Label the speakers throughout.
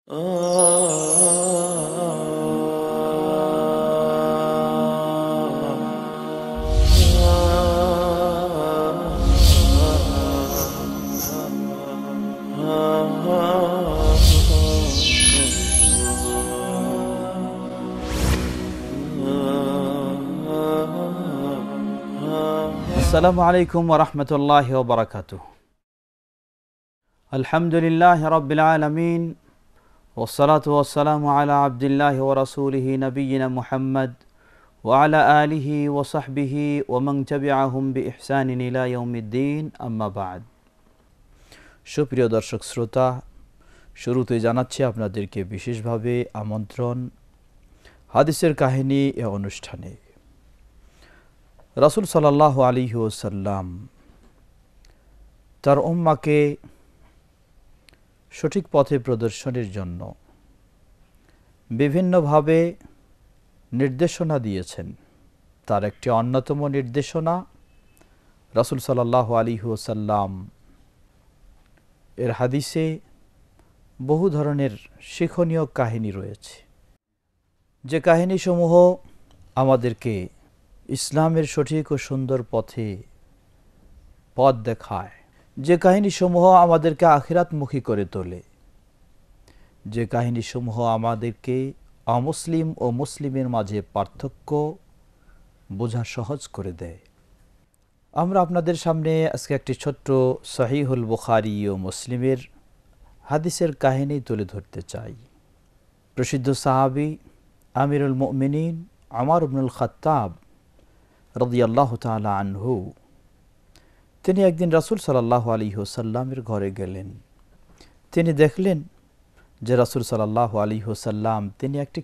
Speaker 1: আসসালামু আলাইকুম ওয়া রাহমাতুল্লাহি ওয়া বারাকাতুহু। আলহামদুলিল্লাহি রাব্বিল আলামিন ওয়াস সালাতু ওয়াস সালামু আলা আবদিল্লাহি ওয়া রাসূলিহি নবিয়িনা মুহাম্মদ ওয়া আলা আলিহি ওয়া সাহবিহি ওয়া মান তাবিআহুম বিইহসানিন ইলা ইয়াউমিদ্দিন, আম্মা বা'দ। সুপ্রিয় দর্শক শ্রোতা, শুরুতেই জানাচ্ছি আপনাদেরকে বিশেষভাবে আমন্ত্রণ হাদিসের কাহিনী এ অনুষ্ঠানে। রাসূল সাল্লাল্লাহু আলাইহি ওয়াসাল্লাম তার উম্মাকে সঠিক পথে প্রদর্শনের জন্য বিভিন্নভাবে নির্দেশনা দিয়েছেন। তার একটি অন্যতম নির্দেশনা রাসূল সাল্লাল্লাহু আলাইহি ওয়াসাল্লাম এর হাদিসে বহু ধরনের শিক্ষণীয় কাহিনী রয়েছে, যে কাহিনীসমূহ আমাদেরকে ইসলামের সঠিক ও সুন্দর পথ দেখায়, যে কাহিনীসমূহ আমাদেরকে আখিরাতমুখী করে তোলে, যে কাহিনীসমূহ আমাদেরকে অমুসলিম ও মুসলিমের মাঝে পার্থক্য বোঝা সহজ করে দেয়। আমরা আপনাদের সামনে আজকে একটি ছোট্ট সহিহুল বুখারী ও মুসলিমের হাদিসের কাহিনী তুলে ধরতে চাই। প্রসিদ্ধ সাহাবী আমিরুল মুমিনিন ওমর ইবনুল খাত্তাব রাদিয়াল্লাহু তাআলা আনহু, তিনি একদিন রাসূল সাল্লাল্লাহু আলাইহি ওয়াসাল্লামের ঘরে গেলেন। তিনি দেখলেন যে রাসূল সাল্লাল্লাহু আলাইহি ওয়াসাল্লাম তিনি একটি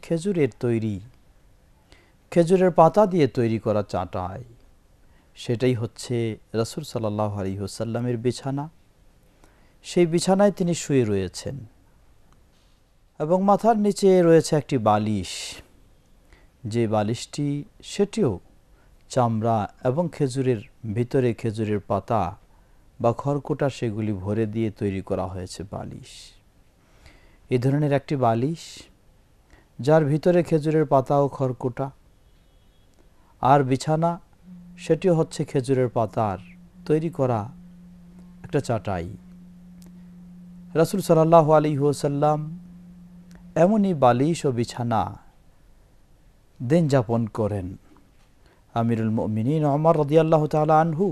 Speaker 1: খেজুরের পাতা দিয়ে তৈরি করা চাটাই, সেটাই হচ্ছে রাসূল সাল্লাল্লাহু আলাইহি ওয়াসাল্লামের বিছানা। সেই বিছানায় তিনি শুয়ে রয়েছেন এবং মাথার নিচে রয়েছে একটি বালিশ, যে বালিশটি সেটিও চামড়া এবং খেজুরের ভিতরে খেজুরের পাতা বা খড়কুটা সেগুলি ভরে দিয়ে তৈরি করা হয়েছে বালিশ। এই ধরনের একটি বালিশ যার ভিতরে খেজুরের পাতা ও খড়কুটা, আর বিছানা সেটিও হচ্ছে খেজুরের পাতার তৈরি করা একটা চাটাই। রাসূল সাল্লাল্লাহু আলাইহি ওয়াসাল্লাম এমনই বালিশ ও বিছানা দিন যাপন করেন। আমিরুল মুমিনিন ওমর রাদিয়াল্লাহু তাআলা আনহু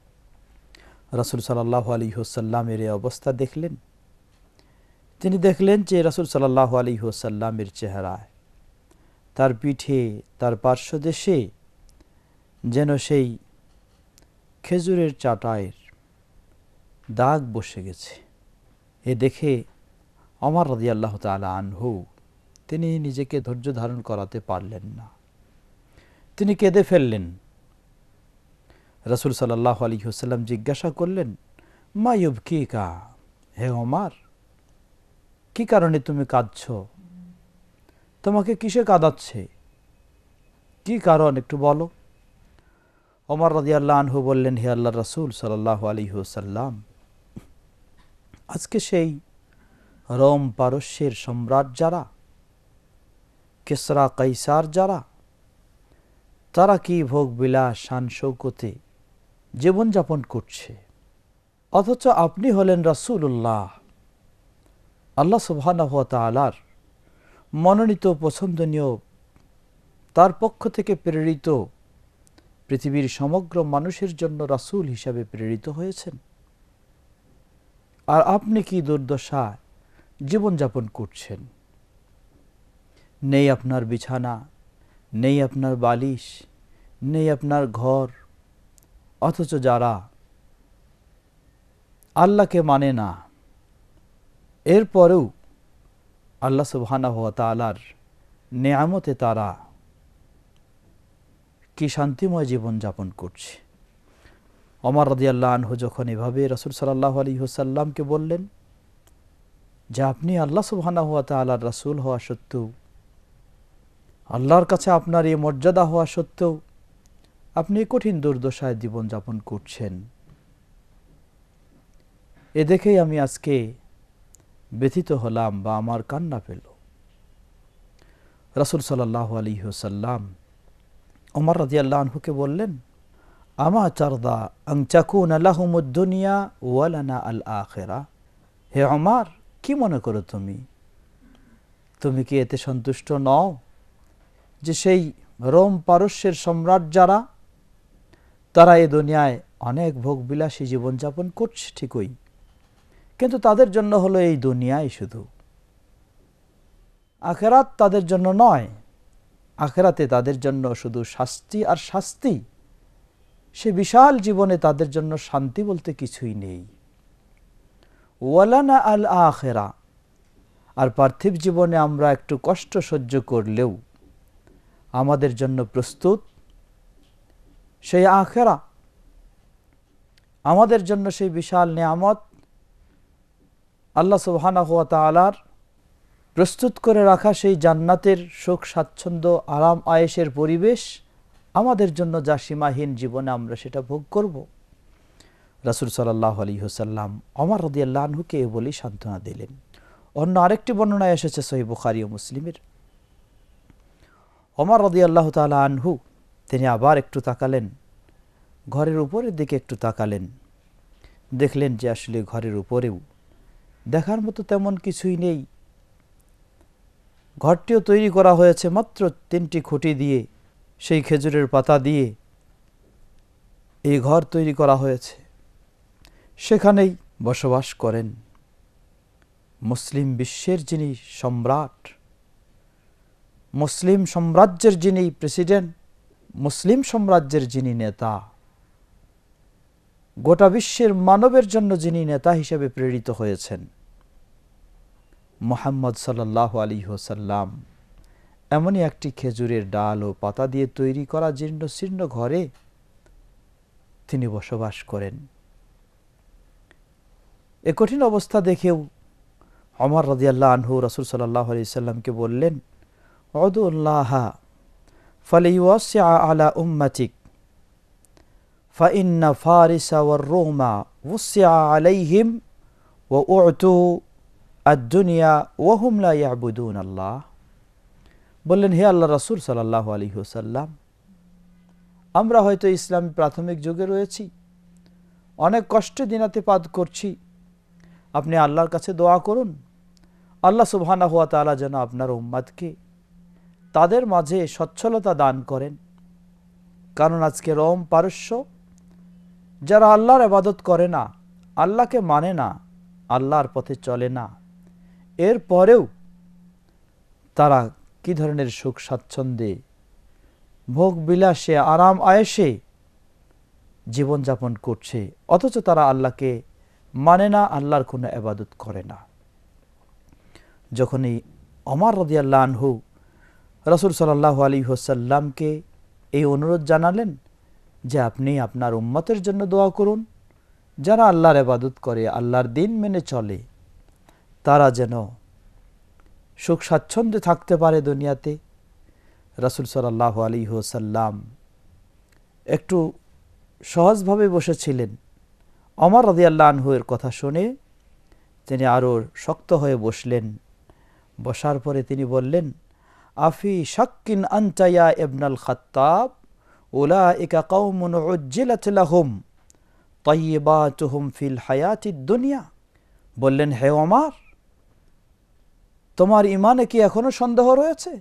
Speaker 1: রাসূল সাল্লাল্লাহু আলাইহি ওয়াসাল্লামের এই অবস্থা দেখলেন। তিনি দেখলেন যে রাসূল সাল্লাল্লাহু আলাইহি ওয়াসাল্লামের চেহারায়, তার পিঠে, তার পার্শ্বদেশে যেন সেই খেজুরের চাটাইয়ের দাগ বসে গেছে। এ দেখে ওমর রাদিয়াল্লাহু তাআলা আনহু তিনি নিজেকে ধৈর্য ধারণ করাতে পারলেন না, তিনি কেঁদে ফেললেন। রাসূল সাল্লাল্লাহু আলাইহি ওয়াসাল্লাম জিজ্ঞাসা করলেন, মা ইউবকিকা, হে ওমর, কি কারণে তুমি কাঁদছো? তোমাকে কিসে কাঁদাচ্ছে? কি কারণ একটু বলো। ওমর রাদিয়াল্লাহু আনহু বললেন, হে আল্লাহর রাসূল সাল্লাল্লাহু আলাইহি ওয়াসাল্লাম, আজকে সেই রোম পারস্যের সম্রাট যারা, কিসরা কাইসার যারা, তারা কি ভোগ বিলাস শান শৌকতে জীবনযাপন করছে, অথচ আপনি হলেন রাসূলুল্লাহ, আল্লাহ সুবহানাহু ওয়া তাআলার মনোনীত পছন্দনীয়, তার পক্ষ থেকে প্রেরিত, পৃথিবীর সমগ্র মানুষের জন্য রাসূল হিসাবে প্রেরিত হয়েছেন, আর আপনি কি দুর্দশায় জীবনযাপন করছেন। নেই আপনার বিছানা, নেই আপনার বালিশ, নেই আপনার ঘর, অথচ যারা আল্লাহকে মানে না, এরপরেও আল্লাহ সুবহানাহু ওয়া তাআলার নেয়ামতে তারা কি শান্তিময় জীবনযাপন করছে। ওমর রাদিয়াল্লাহু আনহু যখন এভাবে রাসূল সাল্লাল্লাহু আলাইহি ওয়াসাল্লামকে বললেন যে আপনি আল্লাহ সুবহানাহু ওয়া তাআলার রাসূল হওয়া সত্ত্বেও, আল্লাহর কাছে আপনার এই মর্যাদা হওয়া সত্ত্বেও আপনি কঠিন দুর্দশায় জীবনযাপন করছেন, এ দেখেই আমি আজকে ব্যথিত হলাম বা আমার কান্না পেল। রাসূল সাল্লাল্লাহু আলাইহি ওয়াসাল্লাম ওমর রাদিয়াল্লাহু আনহুকে বললেন, আমা তারদা আন তাকুনা লাহুমুদ দুনিয়া ওয়া লানা আল আখিরা। হে ওমর, কি মনে করো তুমি কি এতে সন্তুষ্ট নও যে সেই রোম পারস্যের সম্রাট যারা, তারা এই দুনিয়ায় অনেক ভোগবিলাসী জীবনযাপন করছে ঠিকই, কিন্তু তাদের জন্য হলো এই দুনিয়াই শুধু, আখিরাত তাদের জন্য নয়। আখিরাতে তাদের জন্য শুধু শাস্তি আর শাস্তি, সে বিশাল জীবনে তাদের জন্য শান্তি বলতে কিছুই নেই। ওয়ালানা আল আখিরা, আর পার্থিব জীবনে আমরা একটু কষ্ট সহ্য করলেও আমাদের জন্য প্রস্তুত সেই আখিরা, আমাদের জন্য সেই বিশাল নেয়ামত আল্লাহ সুবহানাহু ওয়া তাআলার প্রস্তুত করে রাখা সেই জান্নাতের সুখ স্বাচ্ছন্দ্য আরাম আয়েশের পরিবেশ আমাদের জন্য যা সীমাহীন জীবনে আমরা সেটা ভোগ করব। রাসূল সাল্লাল্লাহু আলাইহি ওয়াসাল্লাম ওমর রাদিয়াল্লাহু আনহুকে বলি সান্ত্বনা দিলেন। অন্য আরেকটি বর্ণনায় এসেছে সহিহ বুখারী ও মুসলিমের, ওমর রাদিয়াল্লাহু তাআলা আনহু তিনি আবার একটু তাকালেন, ঘরের উপরের দিকে একটু তাকালেন, দেখলেন যে আসলে ঘরের উপরেও দেখার মতো তেমন কিছুই নেই। ঘরটিও তৈরি করা হয়েছে মাত্র 3টি খুঁটি দিয়ে, সেই খেজুরের পাতা দিয়ে এই ঘর তৈরি করা হয়েছে। সেখানেই বসবাস করেন মুসলিম বিশ্বের যিনি সম্রাট, মুসলিম সাম্রাজ্যের যিনি প্রেসিডেন্ট, মুসলিম সাম্রাজ্যের যিনি নেতা, গোটা বিশ্বের মানবের জন্য যিনি নেতা হিসেবে প্রেরিত হয়েছেন, মুহাম্মদ সাল্লাল্লাহু আলাইহি ওয়াসাল্লাম এমনই একটি খেজুরের ডাল ও পাতা দিয়ে তৈরি করা জীর্ণ শীর্ণ ঘরে তিনি বসবাস করেন। এ কঠিন অবস্থা দেখেও ওমর রাদিয়াল্লাহু আনহু রাসূল সাল্লাল্লাহু আলাইহি ওয়াসাল্লামকে বললেন, উদুল্লাহ ফালিওয়াসিআ আলা উম্মাতিক ফাইন্না ফারিসা ওয়ার রোমা ওয়াসিআ আলাইহিম ওয়া উতু আদ-দুনিয়া ওয়া হুম লা ইয়াবুদুন আল্লাহ। বললেন, হে আল্লাহ রাসূল সাল্লাল্লাহু আলাইহি ওয়াসাল্লাম, আমরা হয়তো ইসলামী প্রাথমিক যুগে রয়েছি, অনেক কষ্টে দিনাতিপাত করছি, আপনি আল্লাহর কাছে দোয়া করুন আল্লাহ সুবহানাহু ওয়া তাআলা যেন আপনার উম্মতকে তাদের মাঝে সচ্ছলতা দান করেন। কারণ আজকে রোম পারস্য যারা আল্লাহর ইবাদত করে না, আল্লাহকে মানে না, আল্লাহর পথে চলে না, এরপরেও তারা কি ধরনের সুখ স্বাচ্ছন্দ্যে ভোগ বিলাসে আরাম আয়েশে জীবনযাপন করছে, অথচ তারা আল্লাহকে মানে না, আল্লাহর কোনো ইবাদত করে না। যখনই ওমর রাদিয়াল্লাহু আনহু রাসূল সাল্লাল্লাহু আলাইহি ওয়াসাল্লামকে এই অনুরোধ জানালেন যে আপনি আপনার উম্মতের জন্য দোয়া করুন, যারা আল্লাহর ইবাদত করে, আল্লাহর দ্বীন মেনে চলে, তারা যেন সুখ স্বাচ্ছন্দ্যে থাকতে পারে দুনিয়াতে। রাসূল সাল্লাল্লাহু আলাইহি ওয়াসাল্লাম একটু সহজভাবে বসেছিলেন। ওমর রাদিয়াল্লাহু আনহু এর কথা শুনে তিনি আরও শক্ত হয়ে বসলেন। বসার পরে তিনি বললেন, আফি শাক্কিন আনতা ইয়া ইবনাল খাত্তাব, উলাইকা কওমুন উজ্জিলাত লাহুম তাইয়্যিবাতুহুম ফিল হায়াতিদ দুনিয়া। বললেন, হে ওমর, তোমার ঈমানে কি এখনো সন্দেহ রয়েছে?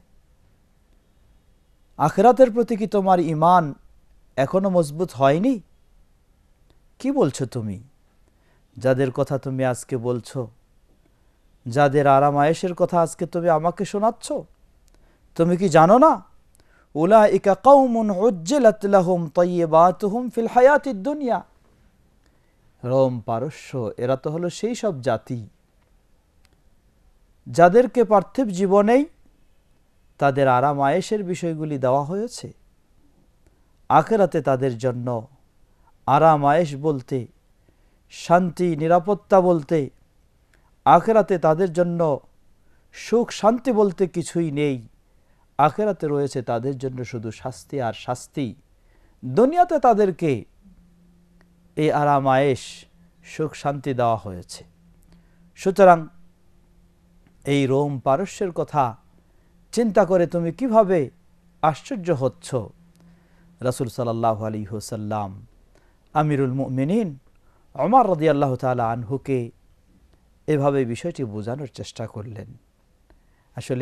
Speaker 1: আখিরাতের প্রতি কি তোমার ঈমান এখনো মজবুত হয়নি? কি বলছো তুমি? যাদের কথা তুমি আজকে বলছো, যাদের আরাম আয়েশের কথা আজকে তুমি আমাকে শোনাচ্ছ, তুমি কি জানো না? উলাইকা কওমুন উজ্জিলাত লাহুম তাইয়্যিবাতুহুম ফিল হায়াতিদ দুনিয়া। রোম পারস্য এরা তো হলো সেই সব জাতি যাদেরকে পার্থিব জীবনেই তাদের আরাম আয়েশের বিষয়গুলি দেওয়া হয়েছে, আখিরাতে তাদের জন্য আরাম আয়েশ বলতে, শান্তি নিরাপত্তা বলতে, আখিরাতে তাদের জন্য সুখ শান্তি বলতে কিছুই নেই। আখিরাতে রয়েছে তাদের জন্য শুধু শাস্তি আর শাস্তি। দুনিয়াতে তাদেরকে এই আরাম আয়েশ সুখ শান্তি দেওয়া হয়েছে। সুতরাং এই রোম পারস্যের কথা চিন্তা করে তুমি কিভাবে আশ্চর্য হচ্ছ? রাসূল সাল্লাল্লাহু আলাইহি ওয়াসাল্লাম আমিরুল মুমিনিন ওমর রাদিয়াল্লাহু তাআলা আনহুকে এভাবে বিষয়টি বোঝানোর চেষ্টা করলেন। আসলে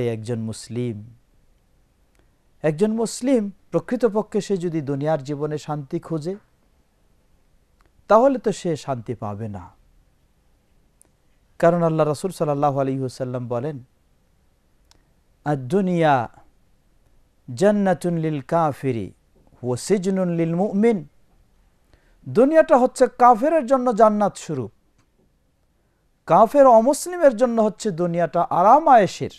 Speaker 1: একজন মুসলিম প্রকৃতপক্ষে সে যদি দুনিয়ার জীবনে শান্তি খোঁজে, তাহলে তো সে শান্তি পাবে না। কারণ আল্লাহ রাসূল সাল্লাল্লাহু আলাইহি ওয়াসাল্লাম বলেন, আদ-দুনিয়া জান্নাতুন লিল কাফিরি ওয়া সিজনুন লিল মুমিন। দুনিয়াটা হচ্ছে কাফেরের জন্য জান্নাত স্বরূপ, কাফের অমুসলিমের জন্য হচ্ছে দুনিয়াটা আরাম আয়েশের।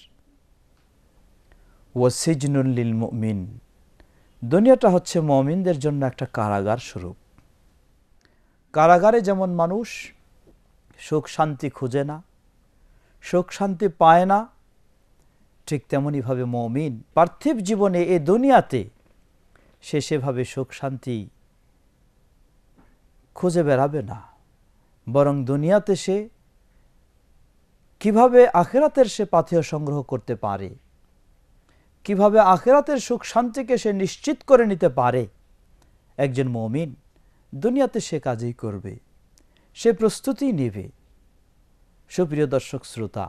Speaker 1: ওয়া সিজনুন লিল মুমিন, দুনিয়াটা হচ্ছে মুমিনদের জন্য একটা কারাগার স্বরূপ। কারাগারে যেমন মানুষ সুখ শান্তি খুঁজে না, সুখ শান্তি পায় না, ঠিক তেমনিভাবে মুমিন পার্থিব জীবনে এ দুনিয়াতে সে সেভাবে সুখ শান্তি খুঁজে বেড়াবে না, বরং দুনিয়াতে সে কিভাবে আখিরাতের সে পাথেয় সংগ্রহ করতে পারে, কিভাবে আখিরাতের সুখ শান্তিকে সে নিশ্চিত করে নিতে পারে, একজন মুমিন দুনিয়াতে সে কাজই করবে, সে প্রস্তুতি নেবে। সুপ্রিয় দর্শক শ্রোতা,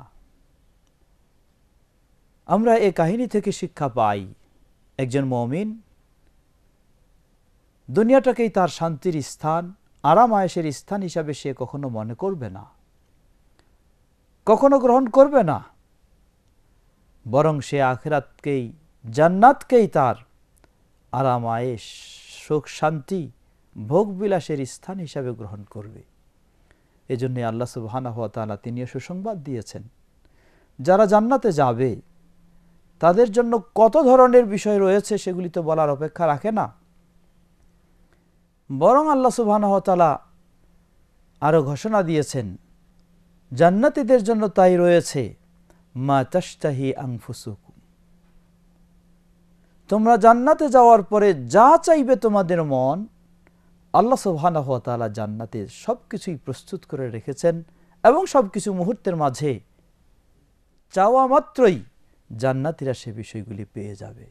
Speaker 1: আমরা এই কাহিনী থেকে শিক্ষা পাই, একজন মুমিন দুনিয়াটাকেই তার শান্তির স্থান, আরাম আয়েশের স্থান হিসাবে সে কখনো মনে করবে না, কখনো গ্রহণ করবে না, বরং সে আখিরাতকেই, জান্নাতকেই তার আরাম আয়েশ, সুখ শান্তি, ভোগ বিলাসের স্থান হিসাবে গ্রহণ করবে। এজন্য আল্লাহ সুবহানাহু ওয়া তাআলা তিনিও সুসংবাদ দিয়েছেন, যারা জান্নাতে যাবে তাদের জন্য কত ধরনের বিষয় রয়েছে সেগুলি তো বলার অপেক্ষা রাখে না, বরং আল্লাহ সুবহানাহু ওয়া তাআলা আরো ঘোষণা দিয়েছেন, জান্নাতীদের জন্য তাই রয়েছে মা তাশতাহি আনফুসুকুম, তোমরা জান্নাতে যাওয়ার পরে যা চাইবে তোমাদের মন, আল্লাহ সুবহানাহু ওয়া তাআলা জান্নাতে সবকিছুই প্রস্তুত করে রেখেছেন এবং সবকিছু মুহূর্তের মাঝে চাওয়া মাত্রই জান্নাতীরা সে বিষয়গুলি পেয়ে যাবে।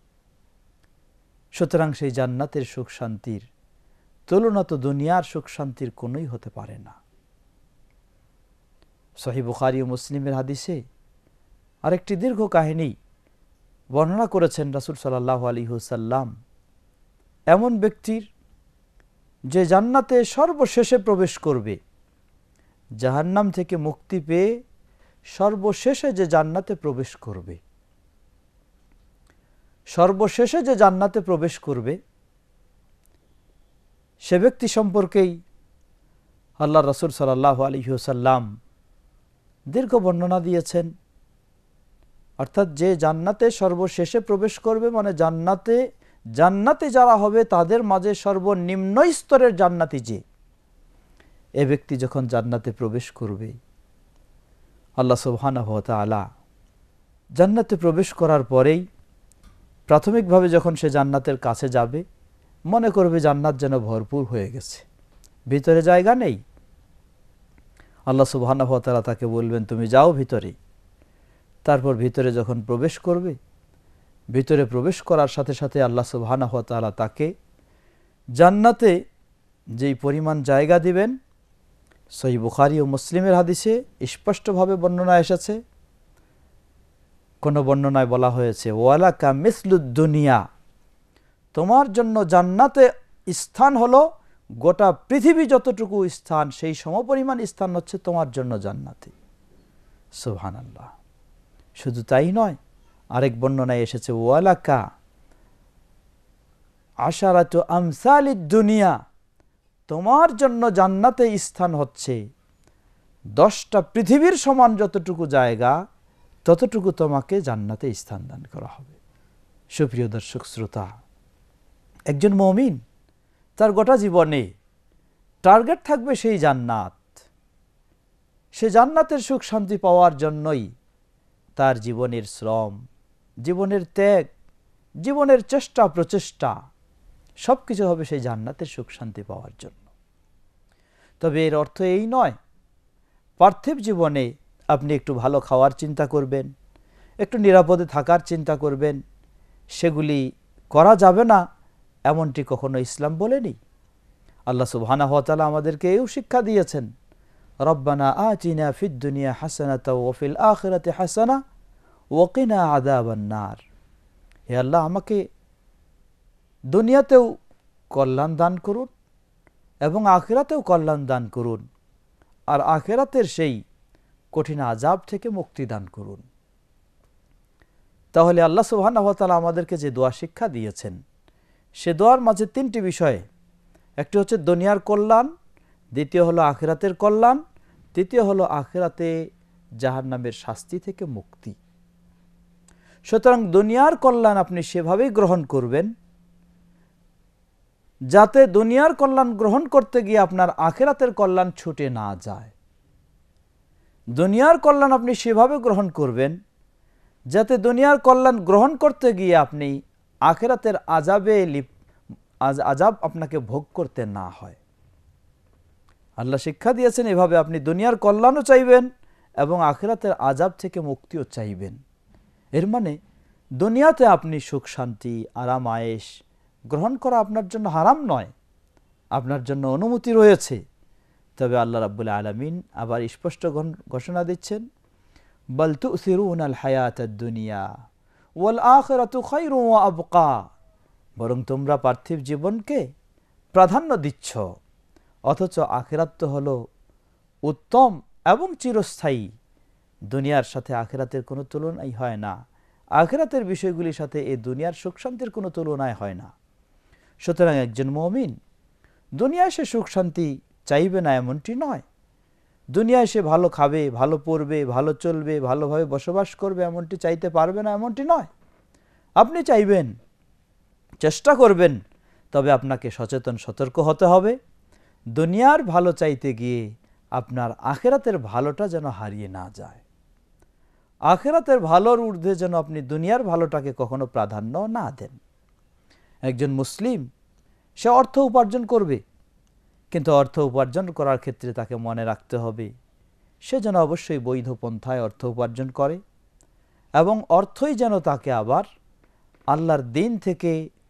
Speaker 1: সুতরাং সেই জান্নাতের সুখ শান্তির তুলনা তো দুনিয়ার সুখ শান্তির কোনোই হতে পারে না। সহিহ বুখারী ও মুসলিমের হাদিসে আরেকটি দীর্ঘ কাহিনী বর্ণনা করেছেন রাসূল সাল্লাল্লাহু আলাইহি ওয়াসাল্লাম, এমন ব্যক্তির যে জান্নাতে সর্বশেষে প্রবেশ করবে, জাহান্নাম থেকে মুক্তি পেয়ে সর্বশেষে যে জান্নাতে প্রবেশ করবে, সর্বশেষে যে জান্নাতে প্রবেশ করবে সে ব্যক্তি সম্পর্কেই আল্লাহ রাসূল সাল্লাল্লাহু আলাইহি ওয়াসাল্লাম দীর্ঘ বর্ণনা দিয়েছেন। অর্থাৎ যে জান্নাতে সর্বশেষে প্রবেশ করবে, মানে জান্নাতে যারা হবে তাদের মাঝে সর্বনিম্ন স্তরের জান্নাতি যে, এ ব্যক্তি যখন জান্নাতে প্রবেশ করবে, আল্লাহ সুবহানাহু ওয়া তাআলা জান্নাতে প্রবেশ করার পরেই প্রাথমিকভাবে যখন সে জান্নাতের কাছে যাবে, মনে করবে জান্নাত যেন ভরপুর হয়ে গেছে, ভিতরে জায়গা নেই। আল্লাহ সুবহানাহু ওয়া তাআলা তাকে বলবেন, তুমি যাও ভিতরে। তারপর ভিতরে যখন প্রবেশ করবে, ভিতরে প্রবেশ করার সাথে সাথে আল্লাহ সুবহানাহু ওয়া তাআলা তাকে জান্নাতে যেই পরিমাণ জায়গা দিবেন, সহিহ বুখারী ও মুসলিমের হাদিসে স্পষ্টভাবে বর্ণনা এসেছে। কোনো বর্ণনায় বলা হয়েছে, ওয়ালাকা মিসলুদ দুনিয়া, তোমার জন্য জান্নাতে স্থান হলো গোটা পৃথিবী যতটুকু স্থান, সেই সমপরিমাণ স্থান হচ্ছে তোমার জন্য জান্নাতে। সুবহানাল্লাহ। শুধু তাই নয়, আরেক বর্ণনায় এসেছে, ওয়ালাকা আশারাতু আমসালিদ দুনিয়া, তোমার জন্য জান্নাতে স্থান হচ্ছে 10টা পৃথিবীর সমান যতটুকু জায়গা, ততটুকু তোমাকে জান্নাতে স্থান দান করা হবে। সুপ্রিয় দর্শক শ্রোতা, একজন মুমিন তার গোটা জীবনে টার্গেট থাকবে সেই জান্নাত। সে জান্নাতের সুখ শান্তি পাওয়ার জন্যই তার জীবনের শ্রম, জীবনের ত্যাগ, জীবনের চেষ্টা প্রচেষ্টা সবকিছু হবে সেই জান্নাতের সুখ শান্তি পাওয়ার জন্য। তবে এর অর্থ এই নয় পার্থিব জীবনে আপনি একটু ভালো খাওয়ার চিন্তা করবেন, একটু নিরাপদে থাকার চিন্তা করবেন, সেগুলি করা যাবে না এমনটি কখনো ইসলাম বলেনি। আল্লাহ সুবহানাহু ওয়া তাআলা আমাদেরকে এও শিক্ষা দিয়েছেন, রব্বানা আতিনা ফিদ দুনিয়া হাসানাতাও ওয়া ফিল আখিরাতি হাসানা ওয়া কিনা আযাবান নার। হে আল্লাহ, আমাকে দুনিয়াতেও কল্যাণ দান করুন এবং আখিরাতেও কল্যাণ দান করুন, আর আখিরাতের সেই কঠিন আযাব থেকে মুক্তি দান করুন। তাহলে আল্লাহ সুবহানাহু ওয়া তাআলা আমাদেরকে যে দোয়া শিক্ষা দিয়েছেন, সে দোয়ার মাঝে তিনটি বিষয়, একটি হচ্ছে দুনিয়ার কল্যাণ, দ্বিতীয় হলো আখিরাতের কল্যাণ, তৃতীয় হলো আখিরাতে জাহান্নামের শাস্তি থেকে মুক্তি। সুতরাং দুনিয়ার কল্যাণ আপনি সেভাবেই গ্রহণ করবেন যাতে দুনিয়ার কল্যাণ গ্রহণ করতে গিয়ে আপনার আখিরাতের কল্যাণ ছুটে না যায়। দুনিয়ার কল্যাণ আপনি সেভাবে গ্রহণ করবেন যাতে দুনিয়ার কল্যাণ গ্রহণ করতে গিয়ে আপনি আখিরাতের আযাব আপনাকে ভোগ করতে না হয়। আল্লাহ শিক্ষা দিয়েছেন এভাবে আপনি দুনিয়ার কল্যাণও চাইবেন এবং আখিরাতের আযাব থেকে মুক্তিও চাইবেন। এর মানে দুনিয়াতে আপনি সুখ শান্তি আরাম আয়েশ গ্রহণ করা আপনার জন্য হারাম নয়, আপনার জন্য অনুমতি রয়েছে। তবে আল্লাহ রাব্বুল আলামিন আবার স্পষ্ট ঘোষণা দিচ্ছেন, বাল তুসিরুনাল হায়াতাদ দুনিয়া ওয়াল আখিরাতু খায়রুন ওয়া আবকা। বরং তোমরা পার্থিব জীবনকে প্রাধান্য দিচ্ছ, অথচ আখিরাত তো হলো উত্তম এবং চিরস্থায়ী। দুনিয়ার সাথে আখিরাতের কোনো তুলনাই হয় না, আখিরাতের বিষয়গুলির সাথে এই দুনিয়ার সুখ শান্তির কোনো তুলনায় হয় না। সুতরাং একজন মুমিন দুনিয়ায় সে সুখ শান্তি চাইবে না এমনটি নয়, দুনিয়ায় সে ভালো খাবে, ভালো পড়বে, ভালো চলবে, ভালোভাবে বসবাস করবে এমনটি চাইতে পারবে না এমনটি নয়। আপনি চাইবেন, চেষ্টা করবেন, তবে আপনাকে সচেতন সতর্ক হতে হবে দুনিয়ার ভালো চাইতে গিয়ে আপনার আখিরাতের ভালোটা যেন হারিয়ে না যায়। আখিরাতের ভালোর ঊর্ধ্বে যেন আপনি দুনিয়ার ভালোটাকে কখনো প্রাধান্য না দেন। একজন মুসলিম সে অর্থ উপার্জন করবে, কিন্তু অর্থ উপার্জন করার ক্ষেত্রে তাকে মনে রাখতে হবে সে যেন অবশ্যই বৈধ পন্থায় অর্থ উপার্জন করে এবং অর্থই যেন তাকে আবার আল্লাহর দিন থেকে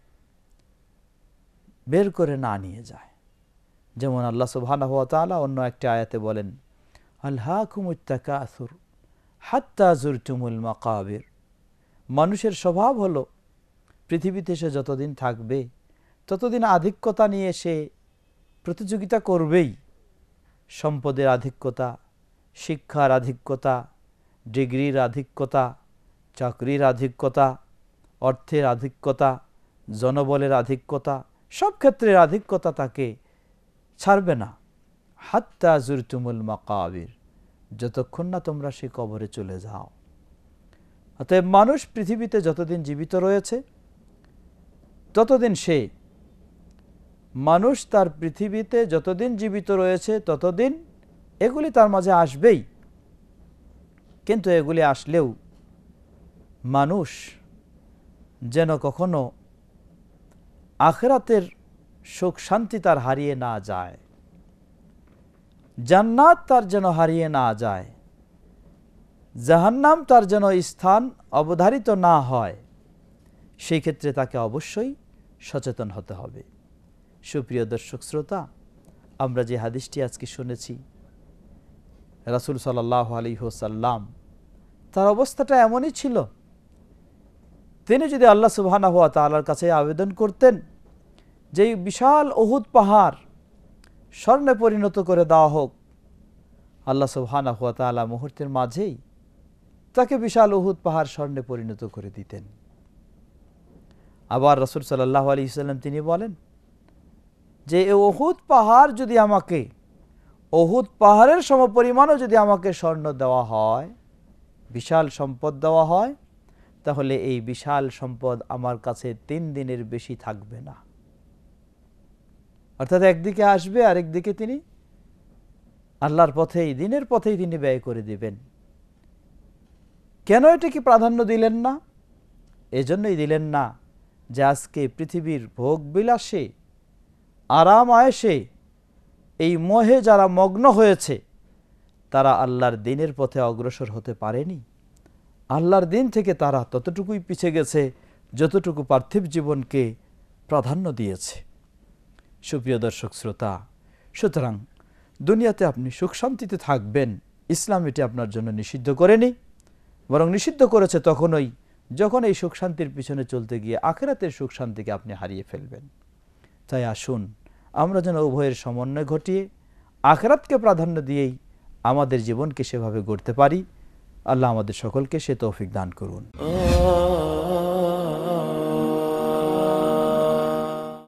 Speaker 1: বের করে না নিয়ে যায়। যেমন আল্লাহ সুবহানাহু ওয়া তাআলা অন্য একটি আয়াতে বলেন, আলহাকুমুত তাকাসুর হাত্তা যুরতুমুল মাকাবির। মানুষের স্বভাব হলো পৃথিবীতে সে যতদিন থাকবে ততদিন আধিক্যতা নিয়ে সে প্রতিযোগিতা করবেই। সম্পদের আধিক্যতা, শিক্ষার আধিক্যতা, ডিগ্রির আধিক্যতা, চাকরির আধিক্যতা, অর্থের আধিক্যতা, জনবলের আধিক্যতা, সব ক্ষেত্রের আধিক্যতা তাকে ছাড়বে না। হাত্তা যুরতুমুল মাকাবির, যতক্ষণ না তোমরা সে কবরে চলে যাও। অতএব মানুষ পৃথিবীতে যতদিন জীবিত রয়েছে ততদিন মানুষ তার পৃথিবীতে যতদিন জীবিত রয়েছে ততদিন এগুলি তার মাঝে আসবেই। কিন্তু এগুলি আসলেও মানুষ যেন কখনো আখিরাতের সুখ শান্তি তার হারিয়ে না যায়, জান্নাত তার যেন হারিয়ে না যায়, জাহান্নাম তার যেন স্থান অবধারিত না হয়, সেই ক্ষেত্রে তাকে অবশ্যই সচেতন হতে হবে। সুপ্রিয় দর্শক শ্রোতা, আমরা যে হাদিসটি আজকে শুনেছি, রাসূল সাল্লাল্লাহু আলাইহি ওয়াসাল্লাম তার অবস্থাটা এমনই ছিল, তিনি যদি আল্লাহ সুবহানাহু ওয়া তাআলার কাছে আবেদন করতেন যে বিশাল উহুদ পাহাড় স্বর্ণে পরিণত করে দেওয়া হোক, আল্লাহ সুবহানাহু ওয়া তাআলা মুহূর্তের মাঝেই তাকে বিশাল উহুদ পাহাড় স্বর্ণে পরিণত করে দিতেন। আবার রাসূল সাল্লাল্লাহু আলাইহি ওয়াসাল্লাম তিনি বলেন যে এই উহুদ পাহাড় যদি আমাকে, উহুদ পাহাড়ের সমপরিমাণও যদি আমাকে স্বর্ণ দেওয়া হয়, বিশাল সম্পদ দেওয়া হয়, তাহলে এই বিশাল সম্পদ আমার কাছে 3 দিনের বেশি থাকবে না। অর্থাৎ একদিকে আসবে আর একদিকে তিনি আল্লাহর পথেই, দিনের পথেই তিনি ব্যয় করে দিবেন। কেন এটাকে প্রাধান্য দিলেন না? এজন্যই দিলেন না যে আজকে পৃথিবীর ভোগ বিলাসে, আরাম আয়েশে এই মোহে যারা মগ্ন হয়েছে, তারা আল্লাহর দ্বীনের পথে অগ্রসর হতে পারেনি। আল্লাহর দ্বীন থেকে তারা ততটুকুই পিছিয়ে গেছে যতটুকু পার্থিব জীবনকে প্রাধান্য দিয়েছে। সুপ্রিয় দর্শক শ্রোতা, সুতরাং দুনিয়াতে আপনি সুখ শান্তিতে থাকবেন, ইসলাম এটি আপনার জন্য নিষিদ্ধ করেনি, বরং নিষিদ্ধ করেছে তখনই যখন এই সুখ শান্তির পিছনে চলতে গিয়ে আখিরাতের সুখ শান্তিকে আপনি হারিয়ে ফেলবেন। তাই আসুন আমরা যেন উভয়ের সমন্বয় ঘটিয়ে আখিরাতকে প্রাধান্য দিয়েই আমাদের জীবনকে সেভাবে গড়তে পারি। আল্লাহ আমাদের সকলকে সে তৌফিক দান করুন।